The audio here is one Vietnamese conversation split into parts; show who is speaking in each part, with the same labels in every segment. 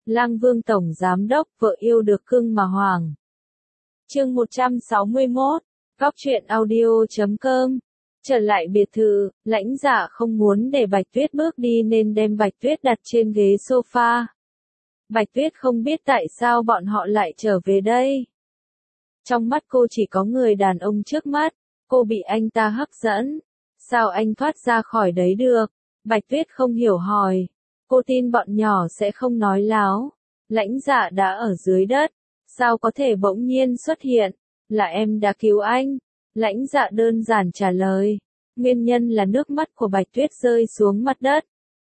Speaker 1: Lang Vương Tổng Giám Đốc, vợ yêu được cưng mà hoàng. Chương 161, Góc truyện audio.com. Trở lại biệt thự, Lãnh Dạ không muốn để Bạch Tuyết bước đi nên đem Bạch Tuyết đặt trên ghế sofa. Bạch Tuyết không biết tại sao bọn họ lại trở về đây. Trong mắt cô chỉ có người đàn ông trước mắt, cô bị anh ta hấp dẫn. Sao anh thoát ra khỏi đấy được? Bạch Tuyết không hiểu hỏi. Cô tin bọn nhỏ sẽ không nói láo. Lãnh Dạ đã ở dưới đất. Sao có thể bỗng nhiên xuất hiện? Là em đã cứu anh. Lãnh Dạ đơn giản trả lời. Nguyên nhân là nước mắt của Bạch Tuyết rơi xuống mặt đất.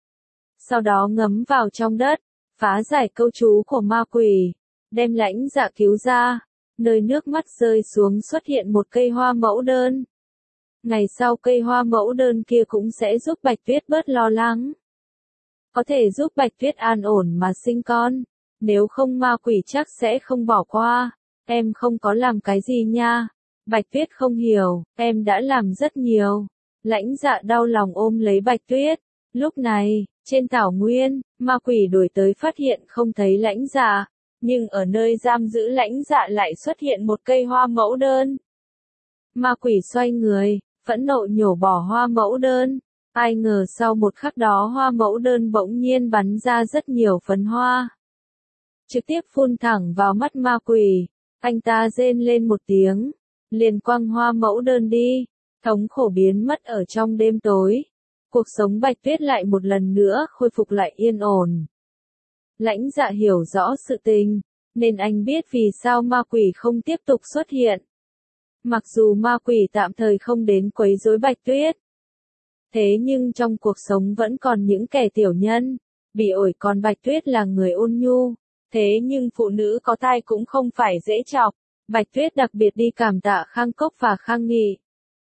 Speaker 1: Sau đó ngấm vào trong đất, phá giải câu chú của ma quỷ, đem Lãnh Dạ cứu ra. Nơi nước mắt rơi xuống xuất hiện một cây hoa mẫu đơn. Ngày sau cây hoa mẫu đơn kia cũng sẽ giúp Bạch Tuyết bớt lo lắng. Có thể giúp Bạch Tuyết an ổn mà sinh con. Nếu không ma quỷ chắc sẽ không bỏ qua. Em không có làm cái gì nha. Bạch Tuyết không hiểu, em đã làm rất nhiều. Lãnh Dạ đau lòng ôm lấy Bạch Tuyết. Lúc này, trên thảo nguyên, ma quỷ đuổi tới phát hiện không thấy Lãnh Dạ. Nhưng ở nơi giam giữ Lãnh Dạ lại xuất hiện một cây hoa mẫu đơn. Ma quỷ xoay người, phẫn nộ nhổ bỏ hoa mẫu đơn. Ai ngờ sau một khắc đó hoa mẫu đơn bỗng nhiên bắn ra rất nhiều phấn hoa. Trực tiếp phun thẳng vào mắt ma quỷ. Anh ta rên lên một tiếng. Liền quăng hoa mẫu đơn đi. Thống khổ biến mất ở trong đêm tối. Cuộc sống Bạch Tuyết lại một lần nữa khôi phục lại yên ổn. Lãnh Dạ hiểu rõ sự tình, nên anh biết vì sao ma quỷ không tiếp tục xuất hiện. Mặc dù ma quỷ tạm thời không đến quấy rối Bạch Tuyết. Thế nhưng trong cuộc sống vẫn còn những kẻ tiểu nhân, bị ổi, còn Bạch Tuyết là người ôn nhu. Thế nhưng phụ nữ có thai cũng không phải dễ chọc. Bạch Tuyết đặc biệt đi cảm tạ Khang Cốc và Khang Nghị.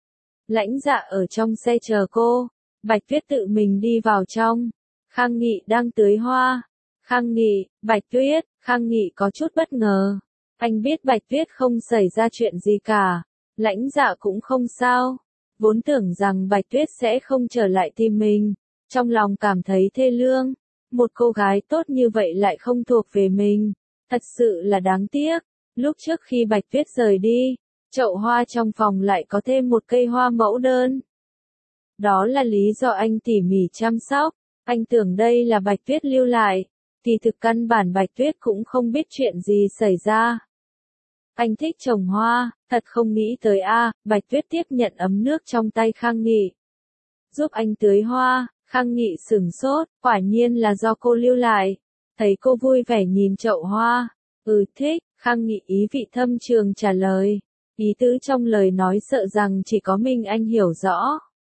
Speaker 1: Lãnh Dạ ở trong xe chờ cô. Bạch Tuyết tự mình đi vào trong. Khang Nghị đang tưới hoa. Khang Nghị, Bạch Tuyết. Khang Nghị có chút bất ngờ. Anh biết Bạch Tuyết không xảy ra chuyện gì cả. Lãnh Dạ cũng không sao. Vốn tưởng rằng Bạch Tuyết sẽ không trở lại tìm mình. Trong lòng cảm thấy thê lương. Một cô gái tốt như vậy lại không thuộc về mình. Thật sự là đáng tiếc. Lúc trước khi Bạch Tuyết rời đi, chậu hoa trong phòng lại có thêm một cây hoa mẫu đơn. Đó là lý do anh tỉ mỉ chăm sóc. Anh tưởng đây là Bạch Tuyết lưu lại. Thì thực căn bản Bạch Tuyết cũng không biết chuyện gì xảy ra. Anh thích trồng hoa, thật không nghĩ tới Bạch Tuyết tiếp nhận ấm nước trong tay Khang Nghị. Giúp anh tưới hoa. Khang Nghị sửng sốt, quả nhiên là do cô lưu lại. Thấy cô vui vẻ nhìn chậu hoa. Thích. Khang Nghị ý vị thâm trường trả lời. Ý tứ trong lời nói sợ rằng chỉ có mình anh hiểu rõ.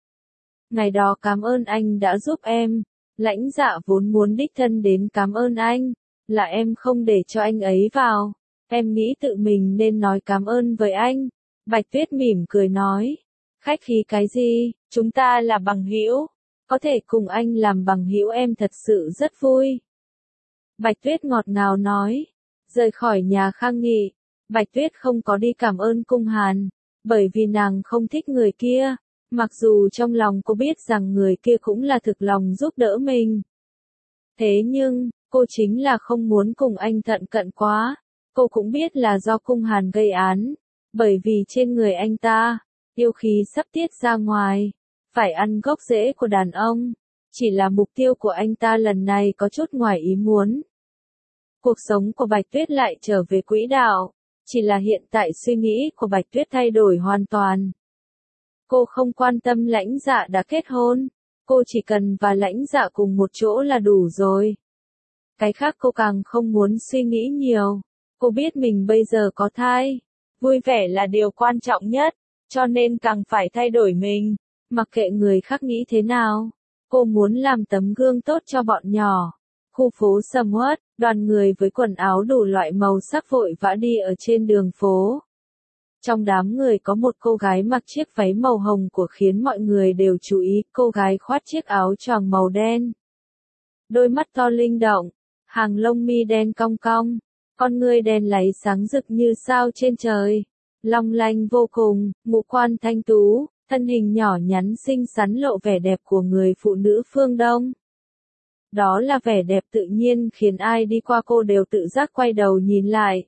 Speaker 1: Ngày đó cảm ơn anh đã giúp em. Lãnh Dạ vốn muốn đích thân đến cảm ơn anh. Là em không để cho anh ấy vào. Em nghĩ tự mình nên nói cảm ơn với anh. Bạch Tuyết mỉm cười nói. Khách khí cái gì, chúng ta là bằng hữu. Có thể cùng anh làm bằng hữu em thật sự rất vui. Bạch Tuyết ngọt ngào nói. Rời khỏi nhà Khang Nghị, Bạch Tuyết không có đi cảm ơn Cung Hàn, bởi vì nàng không thích người kia, mặc dù trong lòng cô biết rằng người kia cũng là thực lòng giúp đỡ mình. Thế nhưng, cô chính là không muốn cùng anh thân cận quá, cô cũng biết là do Cung Hàn gây án, bởi vì trên người anh ta, yêu khí sắp tiết ra ngoài, phải ăn gốc rễ của đàn ông, chỉ là mục tiêu của anh ta lần này có chút ngoài ý muốn. Cuộc sống của Bạch Tuyết lại trở về quỹ đạo, chỉ là hiện tại suy nghĩ của Bạch Tuyết thay đổi hoàn toàn. Cô không quan tâm Lãnh Dạ đã kết hôn, cô chỉ cần và Lãnh Dạ cùng một chỗ là đủ rồi. Cái khác cô càng không muốn suy nghĩ nhiều, cô biết mình bây giờ có thai, vui vẻ là điều quan trọng nhất, cho nên càng phải thay đổi mình, mặc kệ người khác nghĩ thế nào. Cô muốn làm tấm gương tốt cho bọn nhỏ. Khu phố sầm uất, đoàn người với quần áo đủ loại màu sắc vội vã đi ở trên đường phố. Trong đám người có một cô gái mặc chiếc váy màu hồng của khiến mọi người đều chú ý, cô gái khoác chiếc áo choàng màu đen. Đôi mắt to linh động, hàng lông mi đen cong cong, con ngươi đen láy sáng rực như sao trên trời, long lanh vô cùng, ngũ quan thanh tú, thân hình nhỏ nhắn xinh xắn lộ vẻ đẹp của người phụ nữ phương Đông. Đó là vẻ đẹp tự nhiên khiến ai đi qua cô đều tự giác quay đầu nhìn lại.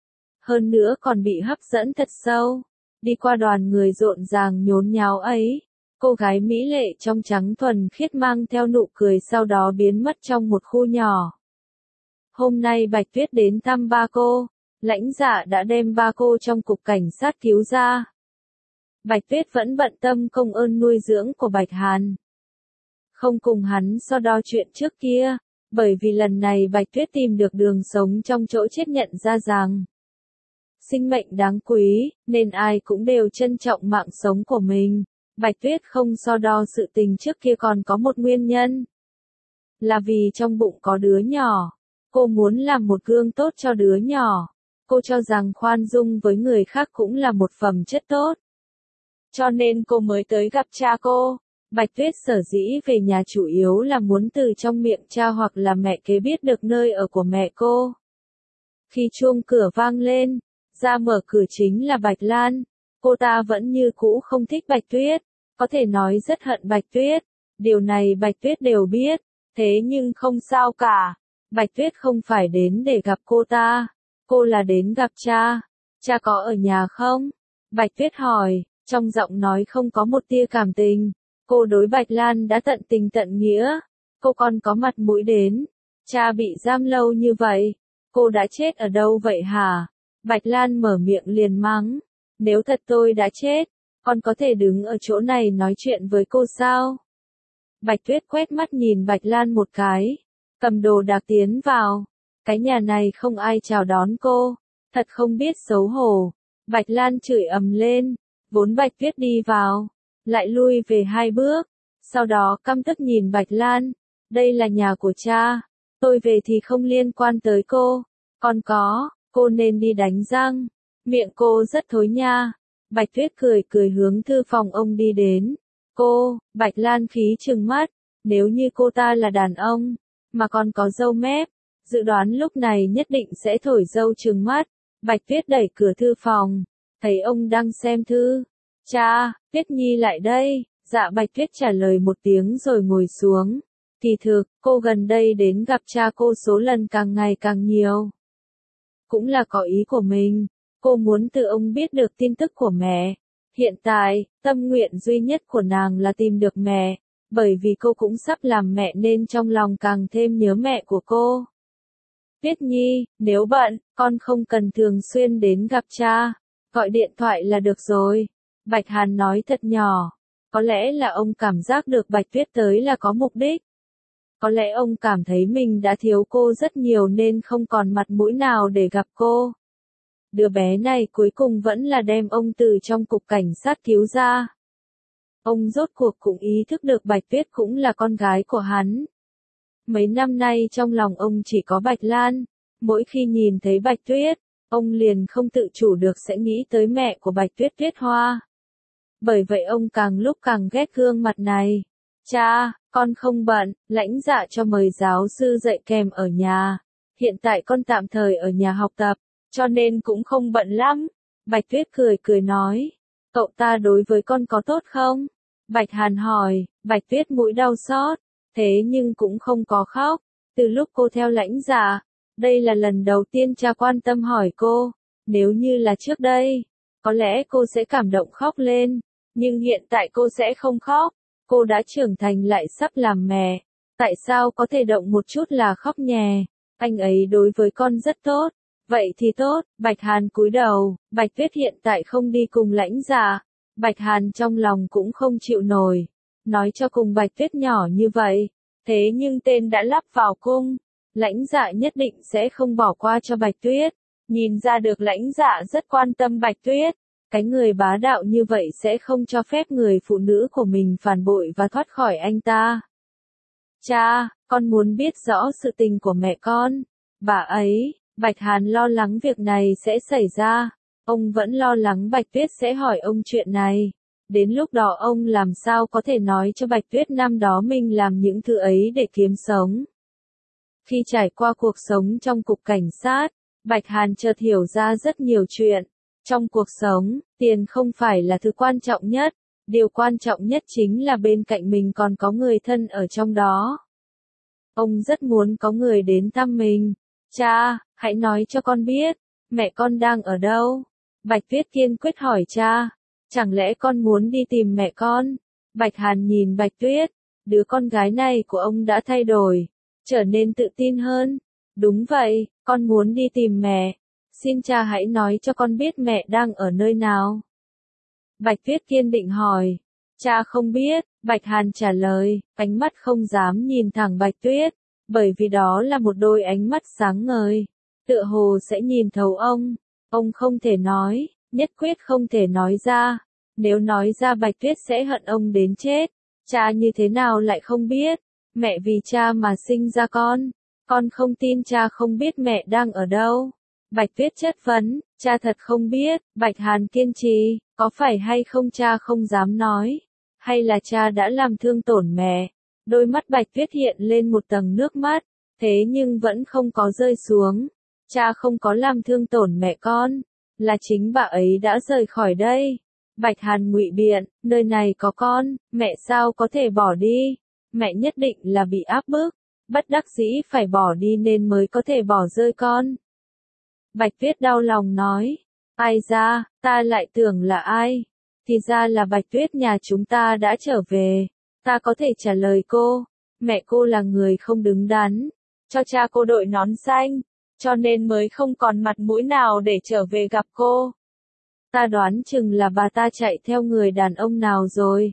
Speaker 1: Hơn nữa còn bị hấp dẫn thật sâu. Đi qua đoàn người rộn ràng nhốn nháo ấy, cô gái mỹ lệ trong trắng thuần khiết mang theo nụ cười sau đó biến mất trong một khu nhỏ. Hôm nay Bạch Tuyết đến thăm ba cô, Lãnh Dạ đã đem ba cô trong cục cảnh sát cứu ra. Bạch Tuyết vẫn bận tâm công ơn nuôi dưỡng của Bạch Hàn. Không cùng hắn so đo chuyện trước kia, bởi vì lần này Bạch Tuyết tìm được đường sống trong chỗ chết, nhận ra rằng sinh mệnh đáng quý, nên ai cũng đều trân trọng mạng sống của mình. Bạch Tuyết không so đo sự tình trước kia còn có một nguyên nhân. Là vì trong bụng có đứa nhỏ. Cô muốn làm một gương tốt cho đứa nhỏ. Cô cho rằng khoan dung với người khác cũng là một phẩm chất tốt. Cho nên cô mới tới gặp cha cô. Bạch Tuyết sở dĩ về nhà chủ yếu là muốn từ trong miệng cha hoặc là mẹ kế biết được nơi ở của mẹ cô. Khi chuông cửa vang lên, ra mở cửa chính là Bạch Lan. Cô ta vẫn như cũ không thích Bạch Tuyết, có thể nói rất hận Bạch Tuyết. Điều này Bạch Tuyết đều biết, thế nhưng không sao cả. Bạch Tuyết không phải đến để gặp cô ta, cô là đến gặp cha. Cha có ở nhà không? Bạch Tuyết hỏi, trong giọng nói không có một tia cảm tình. Cô đối Bạch Lan đã tận tình tận nghĩa, cô còn có mặt mũi đến. Cha bị giam lâu như vậy, cô đã chết ở đâu vậy hả? Bạch Lan mở miệng liền mắng, nếu thật tôi đã chết, con có thể đứng ở chỗ này nói chuyện với cô sao? Bạch Tuyết quét mắt nhìn Bạch Lan một cái, cầm đồ đạc tiến vào. Cái nhà này không ai chào đón cô, thật không biết xấu hổ. Bạch Lan chửi ầm lên, vốn Bạch Tuyết đi vào, lại lui về 2 bước, sau đó căm tức nhìn Bạch Lan, đây là nhà của cha, tôi về thì không liên quan tới cô, còn có, cô nên đi đánh răng, miệng cô rất thối nha. Bạch Tuyết cười cười hướng thư phòng ông đi đến. Cô, Bạch Lan khí trừng mắt, nếu như cô ta là đàn ông, mà còn có râu mép, dự đoán lúc này nhất định sẽ thổi râu trừng mắt. Bạch Tuyết đẩy cửa thư phòng, thấy ông đang xem thư. Cha, Tuyết Nhi lại đây. Dạ Bạch Tuyết trả lời một tiếng rồi ngồi xuống. Kỳ thực, cô gần đây đến gặp cha cô số lần càng ngày càng nhiều. Cũng là có ý của mình, cô muốn từ ông biết được tin tức của mẹ. Hiện tại, tâm nguyện duy nhất của nàng là tìm được mẹ, bởi vì cô cũng sắp làm mẹ nên trong lòng càng thêm nhớ mẹ của cô. Tuyết Nhi, nếu bận, con không cần thường xuyên đến gặp cha, gọi điện thoại là được rồi. Bạch Hàn nói thật nhỏ, có lẽ là ông cảm giác được Bạch Tuyết tới là có mục đích. Có lẽ ông cảm thấy mình đã thiếu cô rất nhiều nên không còn mặt mũi nào để gặp cô. Đứa bé này cuối cùng vẫn là đem ông từ trong cục cảnh sát cứu ra. Ông rốt cuộc cũng ý thức được Bạch Tuyết cũng là con gái của hắn. Mấy năm nay trong lòng ông chỉ có Bạch Lan, mỗi khi nhìn thấy Bạch Tuyết, ông liền không tự chủ được sẽ nghĩ tới mẹ của Bạch Tuyết, Tuyết Hoa. Bởi vậy ông càng lúc càng ghét gương mặt này. Cha, con không bận, Lãnh Dạ cho mời giáo sư dạy kèm ở nhà. Hiện tại con tạm thời ở nhà học tập, cho nên cũng không bận lắm. Bạch Tuyết cười cười nói, cậu ta đối với con có tốt không? Bạch Hàn hỏi. Bạch Tuyết mũi đau xót, thế nhưng cũng không có khóc. Từ lúc cô theo Lãnh Dạ, đây là lần đầu tiên cha quan tâm hỏi cô. Nếu như là trước đây, có lẽ cô sẽ cảm động khóc lên, nhưng hiện tại cô sẽ không khóc. Cô đã trưởng thành lại sắp làm mẹ, tại sao có thể động một chút là khóc nhè? Anh ấy đối với con rất tốt. Vậy thì tốt. Bạch Hàn cúi đầu. Bạch Tuyết hiện tại không đi cùng Lãnh Dạ. Bạch Hàn trong lòng cũng không chịu nổi. Nói cho cùng Bạch Tuyết nhỏ như vậy, thế nhưng tên đã lắp vào cung, Lãnh Dạ nhất định sẽ không bỏ qua cho Bạch Tuyết. Nhìn ra được Lãnh Dạ rất quan tâm Bạch Tuyết. Cái người bá đạo như vậy sẽ không cho phép người phụ nữ của mình phản bội và thoát khỏi anh ta. Cha, con muốn biết rõ sự tình của mẹ con. Bà ấy, Bạch Hàn lo lắng việc này sẽ xảy ra. Ông vẫn lo lắng Bạch Tuyết sẽ hỏi ông chuyện này. Đến lúc đó ông làm sao có thể nói cho Bạch Tuyết năm đó mình làm những thứ ấy để kiếm sống. Khi trải qua cuộc sống trong cục cảnh sát, Bạch Hàn chợt hiểu ra rất nhiều chuyện. Trong cuộc sống, tiền không phải là thứ quan trọng nhất, điều quan trọng nhất chính là bên cạnh mình còn có người thân ở trong đó. Ông rất muốn có người đến thăm mình. Cha, hãy nói cho con biết, mẹ con đang ở đâu? Bạch Tuyết kiên quyết hỏi cha. Chẳng lẽ con muốn đi tìm mẹ con? Bạch Hàn nhìn Bạch Tuyết, đứa con gái này của ông đã thay đổi, trở nên tự tin hơn. Đúng vậy, con muốn đi tìm mẹ. Xin cha hãy nói cho con biết mẹ đang ở nơi nào. Bạch Tuyết kiên định hỏi. Cha không biết, Bạch Hàn trả lời, ánh mắt không dám nhìn thẳng Bạch Tuyết, bởi vì đó là một đôi ánh mắt sáng ngời, tựa hồ sẽ nhìn thấu ông. Ông không thể nói, nhất quyết không thể nói ra. Nếu nói ra Bạch Tuyết sẽ hận ông đến chết. Cha như thế nào lại không biết? Mẹ vì cha mà sinh ra con không tin cha không biết mẹ đang ở đâu. Bạch Tuyết chất vấn, cha thật không biết. Bạch Hàn kiên trì, có phải hay không cha không dám nói, hay là cha đã làm thương tổn mẹ? Đôi mắt Bạch Tuyết hiện lên một tầng nước mắt, thế nhưng vẫn không có rơi xuống. Cha không có làm thương tổn mẹ con, là chính bà ấy đã rời khỏi đây. Bạch Hàn ngụy biện, nơi này có con, mẹ sao có thể bỏ đi? Mẹ nhất định là bị áp bức, bất đắc dĩ phải bỏ đi nên mới có thể bỏ rơi con. Bạch Tuyết đau lòng nói, ai ra, ta lại tưởng là ai? Thì ra là Bạch Tuyết nhà chúng ta đã trở về. Ta có thể trả lời cô, mẹ cô là người không đứng đắn, cho cha cô đội nón xanh, cho nên mới không còn mặt mũi nào để trở về gặp cô. Ta đoán chừng là bà ta chạy theo người đàn ông nào rồi.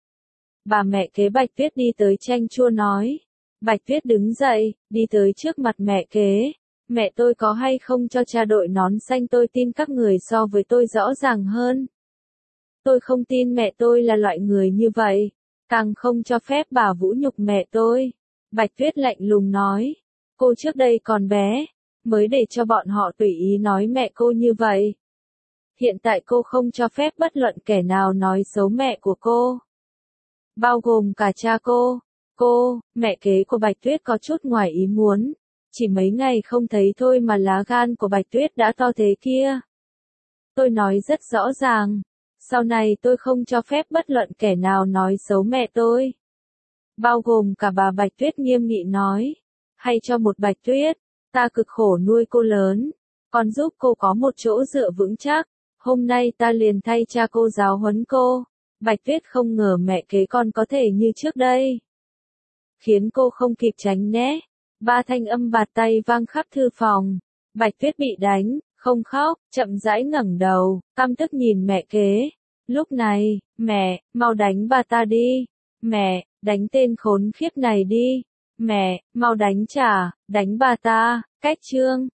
Speaker 1: Bà mẹ kế Bạch Tuyết đi tới chanh chua nói. Bạch Tuyết đứng dậy, đi tới trước mặt mẹ kế. Mẹ tôi có hay không cho cha đội nón xanh tôi tin các người so với tôi rõ ràng hơn. Tôi không tin mẹ tôi là loại người như vậy, càng không cho phép bà vũ nhục mẹ tôi. Bạch Tuyết lạnh lùng nói. Cô trước đây còn bé, mới để cho bọn họ tùy ý nói mẹ cô như vậy. Hiện tại cô không cho phép bất luận kẻ nào nói xấu mẹ của cô, bao gồm cả cha cô. Cô, mẹ kế của Bạch Tuyết có chút ngoài ý muốn. Chỉ mấy ngày không thấy thôi mà lá gan của Bạch Tuyết đã to thế kia. Tôi nói rất rõ ràng, sau này tôi không cho phép bất luận kẻ nào nói xấu mẹ tôi, bao gồm cả bà. Bạch Tuyết nghiêm nghị nói. Hay cho một Bạch Tuyết, ta cực khổ nuôi cô lớn, còn giúp cô có một chỗ dựa vững chắc. Hôm nay ta liền thay cha cô giáo huấn cô. Bạch Tuyết không ngờ mẹ kế con có thể như trước đây, khiến cô không kịp tránh né. Ba thanh âm bạt tay vang khắp thư phòng. Bạch Tuyết bị đánh, không khóc, chậm rãi ngẩng đầu, căm tức nhìn mẹ kế. Lúc này, mẹ, mau đánh bà ta đi. Mẹ, đánh tên khốn khiếp này đi. Mẹ, mau đánh trả, đánh bà ta. Cách chương